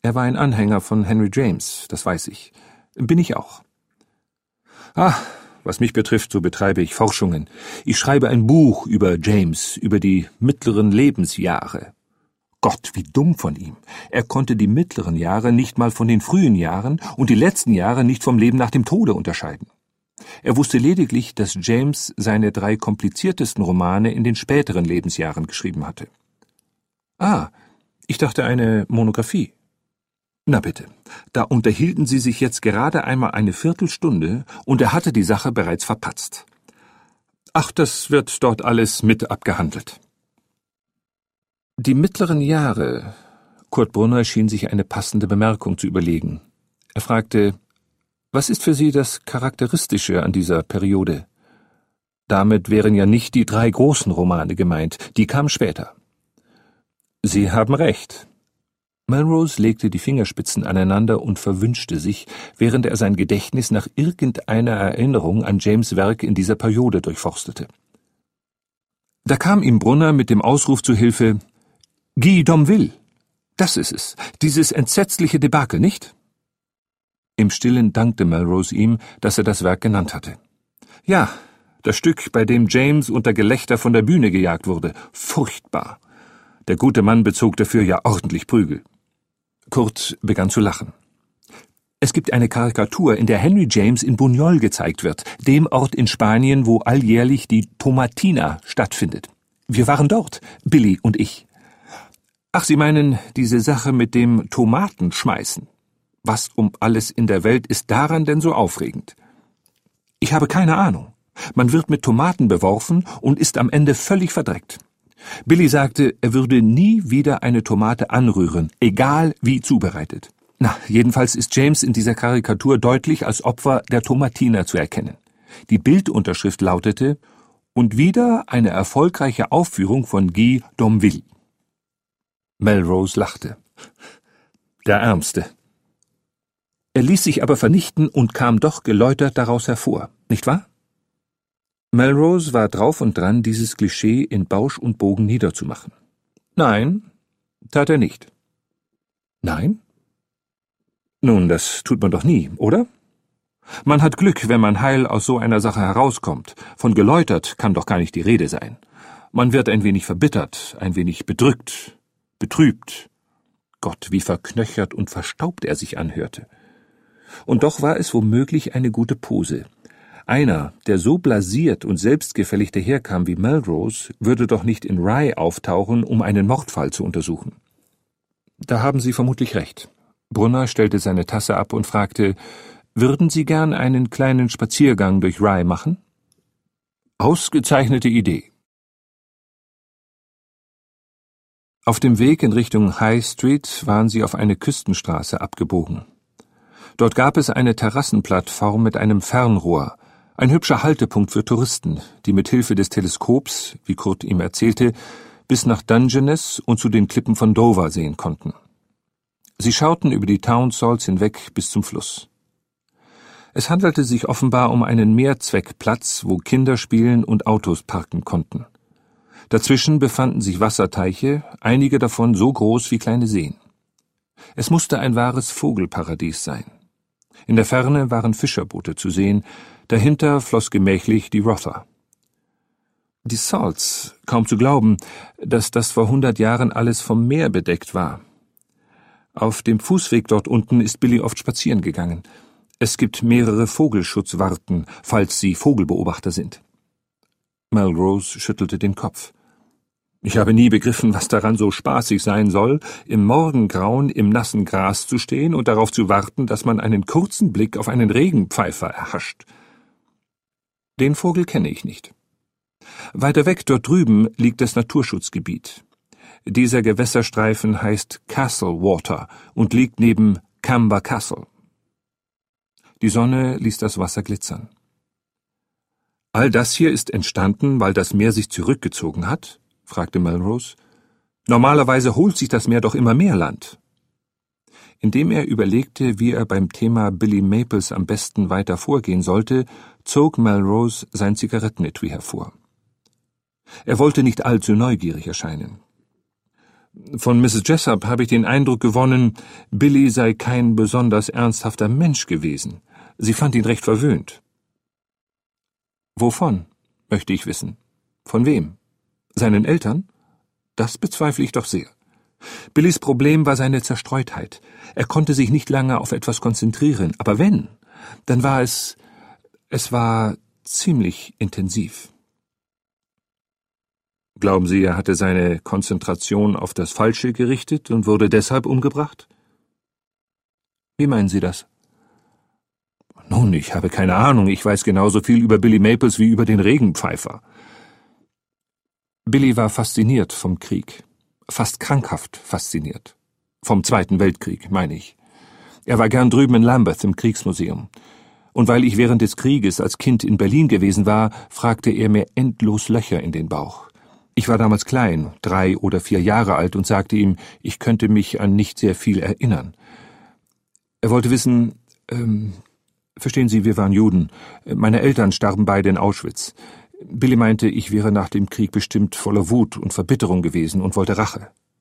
Er war ein Anhänger von Henry James, das weiß ich. Bin ich auch. Was mich betrifft, so betreibe ich Forschungen. Ich schreibe ein Buch über James, über die mittleren Lebensjahre. Gott, wie dumm von ihm. Er konnte die mittleren Jahre nicht mal von den frühen Jahren und die letzten Jahre nicht vom Leben nach dem Tode unterscheiden. Er wusste lediglich, dass James seine 3 kompliziertesten Romane in den späteren Lebensjahren geschrieben hatte. Ich dachte eine Monographie. Na bitte, da unterhielten sie sich jetzt gerade einmal eine Viertelstunde und er hatte die Sache bereits verpatzt. Das wird dort alles mit abgehandelt. Die mittleren Jahre. Kurt Brunner schien sich eine passende Bemerkung zu überlegen. Er fragte, was ist für Sie das Charakteristische an dieser Periode? Damit wären ja nicht die 3 großen Romane gemeint, die kamen später. Sie haben recht. Melrose legte die Fingerspitzen aneinander und verwünschte sich, während er sein Gedächtnis nach irgendeiner Erinnerung an James' Werk in dieser Periode durchforstete. Da kam ihm Brunner mit dem Ausruf zu Hilfe, »Guy Domville! Das ist es, dieses entsetzliche Debakel, nicht?« Im Stillen dankte Melrose ihm, dass er das Werk genannt hatte. »Ja, das Stück, bei dem James unter Gelächter von der Bühne gejagt wurde. Furchtbar. Der gute Mann bezog dafür ja ordentlich Prügel.« Kurt begann zu lachen. Es gibt eine Karikatur, in der Henry James in Buñol gezeigt wird, dem Ort in Spanien, wo alljährlich die Tomatina stattfindet. Wir waren dort, Billy und ich. Sie meinen diese Sache mit dem Tomatenschmeißen. Was um alles in der Welt ist daran denn so aufregend? Ich habe keine Ahnung. Man wird mit Tomaten beworfen und ist am Ende völlig verdreckt. Billy sagte, er würde nie wieder eine Tomate anrühren, egal wie zubereitet. Jedenfalls ist James in dieser Karikatur deutlich als Opfer der Tomatina zu erkennen. Die Bildunterschrift lautete, und wieder eine erfolgreiche Aufführung von Guy Domville. Melrose lachte. Der Ärmste. Er ließ sich aber vernichten und kam doch geläutert daraus hervor, nicht wahr? Melrose war drauf und dran, dieses Klischee in Bausch und Bogen niederzumachen. Nein, tat er nicht. Nein? Nun, das tut man doch nie, oder? Man hat Glück, wenn man heil aus so einer Sache herauskommt. Von geläutert kann doch gar nicht die Rede sein. Man wird ein wenig verbittert, ein wenig bedrückt, betrübt. Gott, wie verknöchert und verstaubt er sich anhörte. Und doch war es womöglich eine gute Pose. Einer, der so blasiert und selbstgefällig daherkam wie Melrose, würde doch nicht in Rye auftauchen, um einen Mordfall zu untersuchen. Da haben Sie vermutlich recht. Brunner stellte seine Tasse ab und fragte, würden Sie gern einen kleinen Spaziergang durch Rye machen? Ausgezeichnete Idee. Auf dem Weg in Richtung High Street waren sie auf eine Küstenstraße abgebogen. Dort gab es eine Terrassenplattform mit einem Fernrohr, ein hübscher Haltepunkt für Touristen, die mit Hilfe des Teleskops, wie Kurt ihm erzählte, bis nach Dungeness und zu den Klippen von Dover sehen konnten. Sie schauten über die Townsalls hinweg bis zum Fluss. Es handelte sich offenbar um einen Mehrzweckplatz, wo Kinder spielen und Autos parken konnten. Dazwischen befanden sich Wasserteiche, einige davon so groß wie kleine Seen. Es musste ein wahres Vogelparadies sein. In der Ferne waren Fischerboote zu sehen, dahinter floss gemächlich die Rother. Die Salts, kaum zu glauben, dass das vor 100 Jahren alles vom Meer bedeckt war. Auf dem Fußweg dort unten ist Billy oft spazieren gegangen. Es gibt mehrere Vogelschutzwarten, falls Sie Vogelbeobachter sind. Melrose schüttelte den Kopf. Ich habe nie begriffen, was daran so spaßig sein soll, im Morgengrauen im nassen Gras zu stehen und darauf zu warten, dass man einen kurzen Blick auf einen Regenpfeifer erhascht. Den Vogel kenne ich nicht. Weiter weg dort drüben liegt das Naturschutzgebiet. Dieser Gewässerstreifen heißt Castle Water und liegt neben Camber Castle. Die Sonne ließ das Wasser glitzern. All das hier ist entstanden, weil das Meer sich zurückgezogen hat? Fragte Melrose. Normalerweise holt sich das Meer doch immer mehr Land. Indem er überlegte, wie er beim Thema Billy Maples am besten weiter vorgehen sollte, zog Melrose sein Zigarettenetui hervor. Er wollte nicht allzu neugierig erscheinen. Von Mrs. Jessup habe ich den Eindruck gewonnen, Billy sei kein besonders ernsthafter Mensch gewesen. Sie fand ihn recht verwöhnt. Wovon, möchte ich wissen. Von wem? Seinen Eltern? Das bezweifle ich doch sehr. Billys Problem war seine Zerstreutheit. Er konnte sich nicht lange auf etwas konzentrieren, aber wenn, dann war es war ziemlich intensiv. Glauben Sie, er hatte seine Konzentration auf das Falsche gerichtet und wurde deshalb umgebracht? Wie meinen Sie das? Nun, ich habe keine Ahnung. Ich weiß genauso viel über Billy Maples wie über den Regenpfeifer. Billy war fasziniert vom Krieg. Fast krankhaft fasziniert. Vom Zweiten Weltkrieg, meine ich. Er war gern drüben in Lambeth im Kriegsmuseum. Und weil ich während des Krieges als Kind in Berlin gewesen war, fragte er mir endlos Löcher in den Bauch. Ich war damals klein, 3 oder 4 Jahre alt, und sagte ihm, ich könnte mich an nicht sehr viel erinnern. Er wollte wissen, verstehen Sie, wir waren Juden. Meine Eltern starben beide in Auschwitz. Billy meinte, ich wäre nach dem Krieg bestimmt voller Wut und Verbitterung gewesen und wollte Rache.